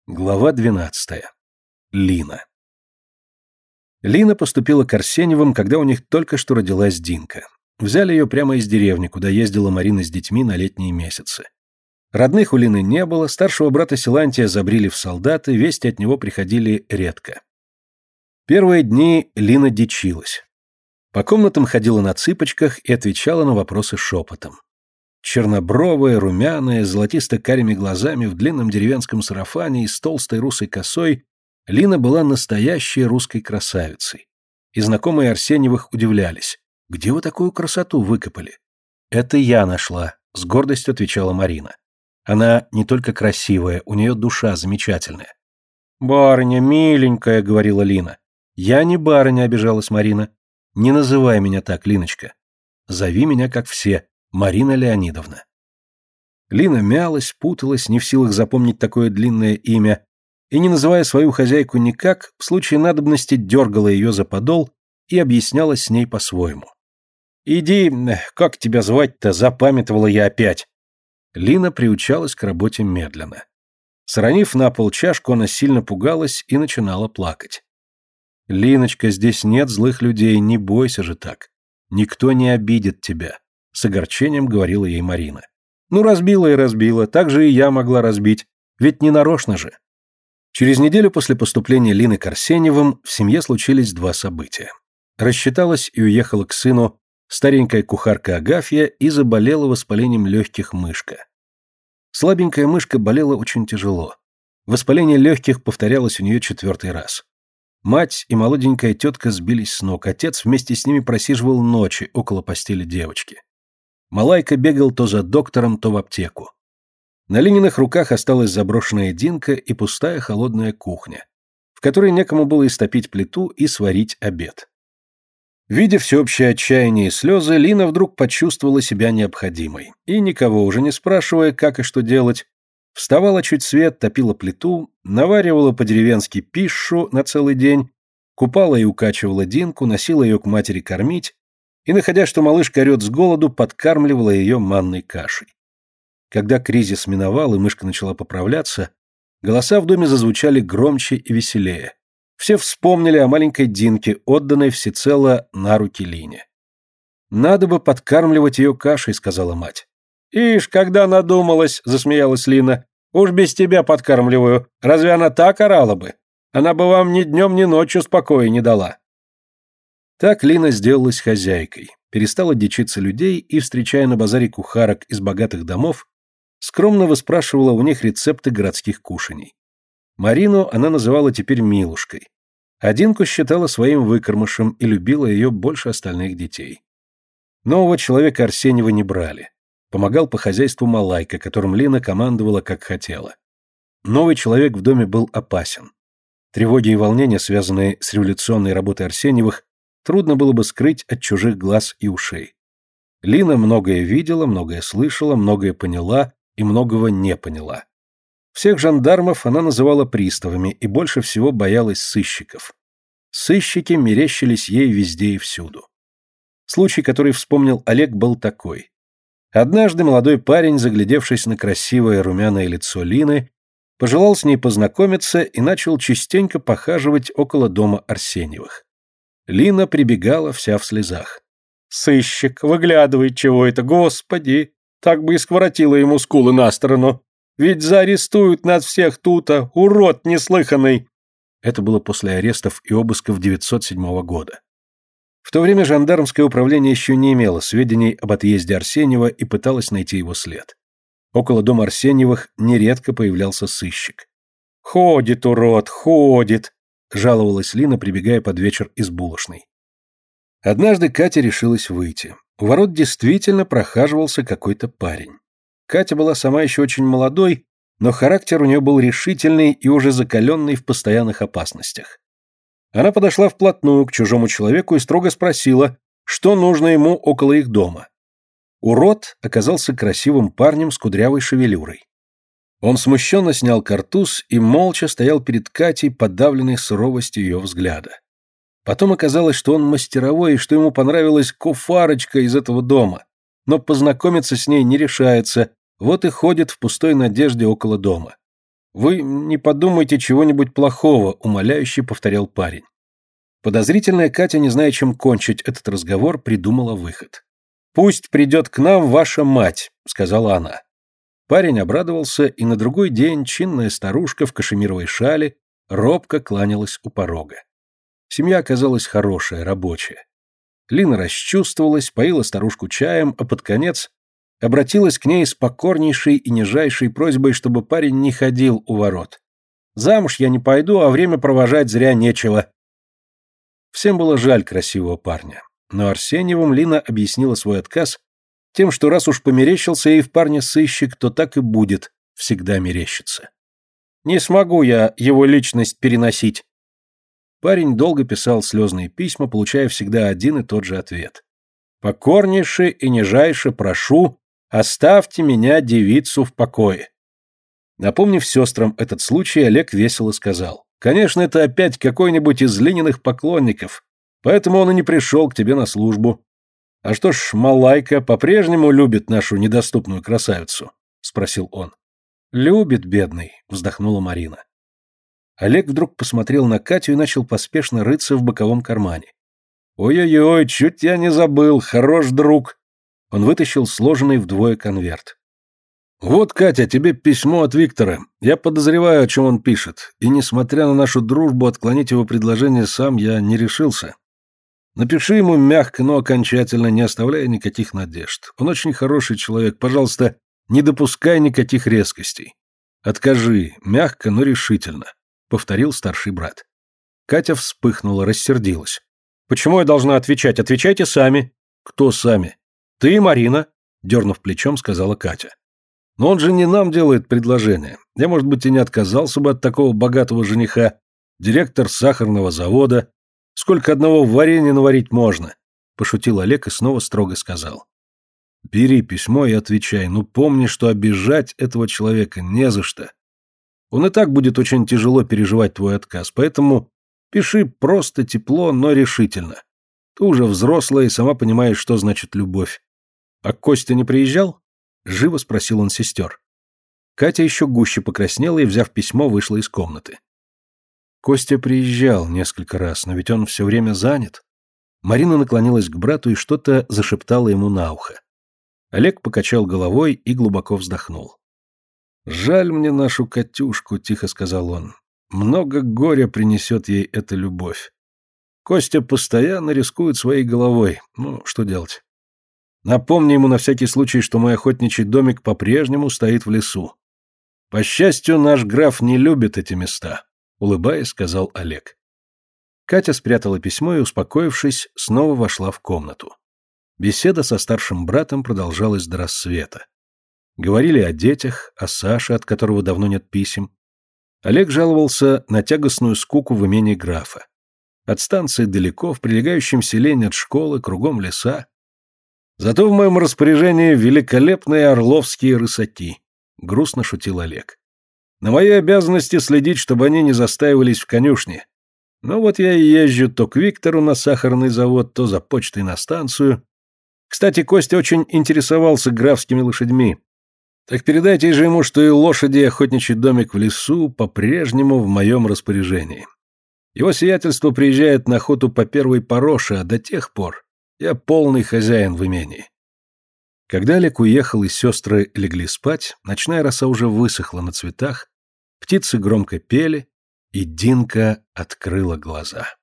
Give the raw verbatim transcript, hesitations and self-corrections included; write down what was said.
Глава двенадцатая. Лина. Лина поступила к Арсеньевым, когда у них только что родилась Динка. Взяли ее прямо из деревни, куда ездила Марина с детьми на летние месяцы. Родных у Лины не было, старшего брата Силантия забрили в солдаты, вести от него приходили редко. Первые дни Лина дичилась. По комнатам ходила на цыпочках и отвечала на вопросы шепотом. Чернобровая, румяная, с золотисто-карими глазами, в длинном деревенском сарафане и с толстой русой косой, Лина была настоящей русской красавицей. И знакомые Арсеньевых удивлялись. «Где вы такую красоту выкопали?» «Это я нашла», — с гордостью отвечала Марина. «Она не только красивая, у нее душа замечательная». «Барыня, миленькая», — говорила Лина. «Я не барыня», — обижалась Марина. «Не называй меня так, Линочка. Зови меня, как все, Марина Леонидовна». Лина мялась, путалась, не в силах запомнить такое длинное имя, и, не называя свою хозяйку никак, в случае надобности дергала ее за подол и объяснялась с ней по-своему. «Иди, как тебя звать-то, запамятовала я опять». Лина приучалась к работе медленно. Сронив на пол чашку, она сильно пугалась и начинала плакать. «Линочка, здесь нет злых людей, не бойся же так. Никто не обидит тебя», — с огорчением говорила ей Марина. «Ну, разбила и разбила, так же и я могла разбить, ведь не нарочно же». Через неделю после поступления Лины к Арсеньевым в семье случились два события. Рассчиталась и уехала к сыну старенькая кухарка Агафья и заболела воспалением легких мышка. Слабенькая мышка болела очень тяжело. Воспаление легких повторялось у нее четвертый раз. Мать и молоденькая тетка сбились с ног, отец вместе с ними просиживал ночи около постели девочки. Малайка бегал то за доктором, то в аптеку. На Лининых руках осталась заброшенная Динка и пустая холодная кухня, в которой некому было истопить плиту и сварить обед. Видя всеобщее отчаяние и слезы, Лина вдруг почувствовала себя необходимой, и, никого уже не спрашивая, как и что делать, вставала чуть свет, топила плиту, наваривала по-деревенски пищу на целый день, купала и укачивала Динку, носила ее к матери кормить и, находя, что малышка орет с голоду, подкармливала ее манной кашей. Когда кризис миновал и мышка начала поправляться, голоса в доме зазвучали громче и веселее. Все вспомнили о маленькой Динке, отданной всецело на руки Лине. «Надо бы подкармливать ее кашей», — сказала мать. «Ишь, когда надумалась», — засмеялась Лина. «Уж без тебя подкармливаю. Разве она так орала бы? Она бы вам ни днем, ни ночью спокоя не дала». Так Лина сделалась хозяйкой, перестала дичиться людей и, встречая на базаре кухарок из богатых домов, скромно выспрашивала у них рецепты городских кушаний. Марину она называла теперь Милушкой, а Динку считала своим выкормышем и любила ее больше остальных детей. Нового человека Арсеньева не брали. Помогал по хозяйству Малайка, которым Лина командовала как хотела. Новый человек в доме был опасен. Тревоги и волнения, связанные с революционной работой Арсеньевых, трудно было бы скрыть от чужих глаз и ушей. Лина многое видела, многое слышала, многое поняла и многого не поняла. Всех жандармов она называла приставами и больше всего боялась сыщиков. Сыщики мерещились ей везде и всюду. Случай, который вспомнил Олег, был такой. Однажды молодой парень, заглядевшись на красивое румяное лицо Лины, пожелал с ней познакомиться и начал частенько похаживать около дома Арсеньевых. Лина прибегала вся в слезах. «Сыщик, выглядывает чего это, господи! Так бы и скворотило ему скулы на сторону! Ведь заарестуют нас всех тута, урод неслыханный!» Это было после арестов и обысков девятьсот седьмого года. В то время жандармское управление еще не имело сведений об отъезде Арсеньева и пыталось найти его след. Около дома Арсеньевых нередко появлялся сыщик. «Ходит, урод, ходит!» — жаловалась Лина, прибегая под вечер из булочной. Однажды Катя решилась выйти. У ворот действительно прохаживался какой-то парень. Катя была сама еще очень молодой, но характер у нее был решительный и уже закаленный в постоянных опасностях. Она подошла вплотную к чужому человеку и строго спросила, что нужно ему около их дома. Урод оказался красивым парнем с кудрявой шевелюрой. Он смущенно снял картуз и молча стоял перед Катей, подавленной суровостью ее взгляда. Потом оказалось, что он мастеровой и что ему понравилась куфарочка из этого дома, но познакомиться с ней не решается, вот и ходит в пустой надежде около дома. «Вы не подумайте чего-нибудь плохого», — умоляюще повторял парень. Подозрительная Катя, не зная, чем кончить этот разговор, придумала выход. «Пусть придет к нам ваша мать», — сказала она. Парень обрадовался, и на другой день чинная старушка в кашемировой шале робко кланялась у порога. Семья оказалась хорошая, рабочая. Лина расчувствовалась, поила старушку чаем, а под конец обратилась к ней с покорнейшей и нижайшей просьбой, чтобы парень не ходил у ворот. «Замуж я не пойду, а время провожать зря нечего». Всем было жаль красивого парня, но Арсеньевым Лина объяснила свой отказ тем, что раз уж померещился ей в парне сыщик, то так и будет всегда мерещиться. «Не смогу я его личность переносить». Парень долго писал слезные письма, получая всегда один и тот же ответ. «Покорнейше и нижайше прошу, оставьте меня, девицу, в покое». Напомнив сестрам этот случай, Олег весело сказал: «Конечно, это опять какой-нибудь из Лининых поклонников, поэтому он и не пришел к тебе на службу. А что ж, Малайка по-прежнему любит нашу недоступную красавицу?» — спросил он. «Любит, бедный», — вздохнула Марина. Олег вдруг посмотрел на Катю и начал поспешно рыться в боковом кармане. «Ой-ой-ой, чуть я не забыл, хорош друг!» Он вытащил сложенный вдвое конверт. «Вот, Катя, тебе письмо от Виктора. Я подозреваю, о чем он пишет, и, несмотря на нашу дружбу, отклонить его предложение сам я не решился. Напиши ему мягко, но окончательно, не оставляя никаких надежд. Он очень хороший человек, пожалуйста, не допускай никаких резкостей. Откажи, мягко, но решительно», — повторил старший брат. Катя вспыхнула, рассердилась. «Почему я должна отвечать? Отвечайте сами». «Кто сами?» «Ты и Марина», — дернув плечом, сказала Катя. «Но он же не нам делает предложение. Я, может быть, и не отказался бы от такого богатого жениха. Директор сахарного завода. Сколько одного варенья наварить можно?» — пошутил Олег и снова строго сказал. «Бери письмо и отвечай, но помни, что обижать этого человека не за что. Он и так будет очень тяжело переживать твой отказ, поэтому пиши просто, тепло, но решительно. Ты уже взрослая и сама понимаешь, что значит любовь. А Костя не приезжал?» — живо спросил он сестер. Катя еще гуще покраснела и, взяв письмо, вышла из комнаты. Костя приезжал несколько раз, но ведь он все время занят. Марина наклонилась к брату и что-то зашептала ему на ухо. Олег покачал головой и глубоко вздохнул. «Жаль мне нашу Катюшку», — тихо сказал он. «Много горя принесет ей эта любовь. Костя постоянно рискует своей головой. Ну, что делать? Напомни ему на всякий случай, что мой охотничий домик по-прежнему стоит в лесу. По счастью, наш граф не любит эти места», — улыбаясь, сказал Олег. Катя спрятала письмо и, успокоившись, снова вошла в комнату. Беседа со старшим братом продолжалась до рассвета. Говорили о детях, о Саше, от которого давно нет писем. Олег жаловался на тягостную скуку в имении графа. От станции далеко, в прилегающем селе нет школы, кругом леса. Зато в моем распоряжении великолепные орловские рысаки, — грустно шутил Олег. На моей обязанности следить, чтобы они не застаивались в конюшне. Ну вот я и езжу то к Виктору на сахарный завод, то за почтой на станцию. Кстати, Костя очень интересовался графскими лошадьми. Так передайте же ему, что и лошади, и охотничий домик в лесу по-прежнему в моем распоряжении. Его сиятельство приезжает на охоту по первой пороше, а до тех пор я полный хозяин в имении. Когда Олег уехал и сестры легли спать, ночная роса уже высохла на цветах, птицы громко пели, и Динка открыла глаза.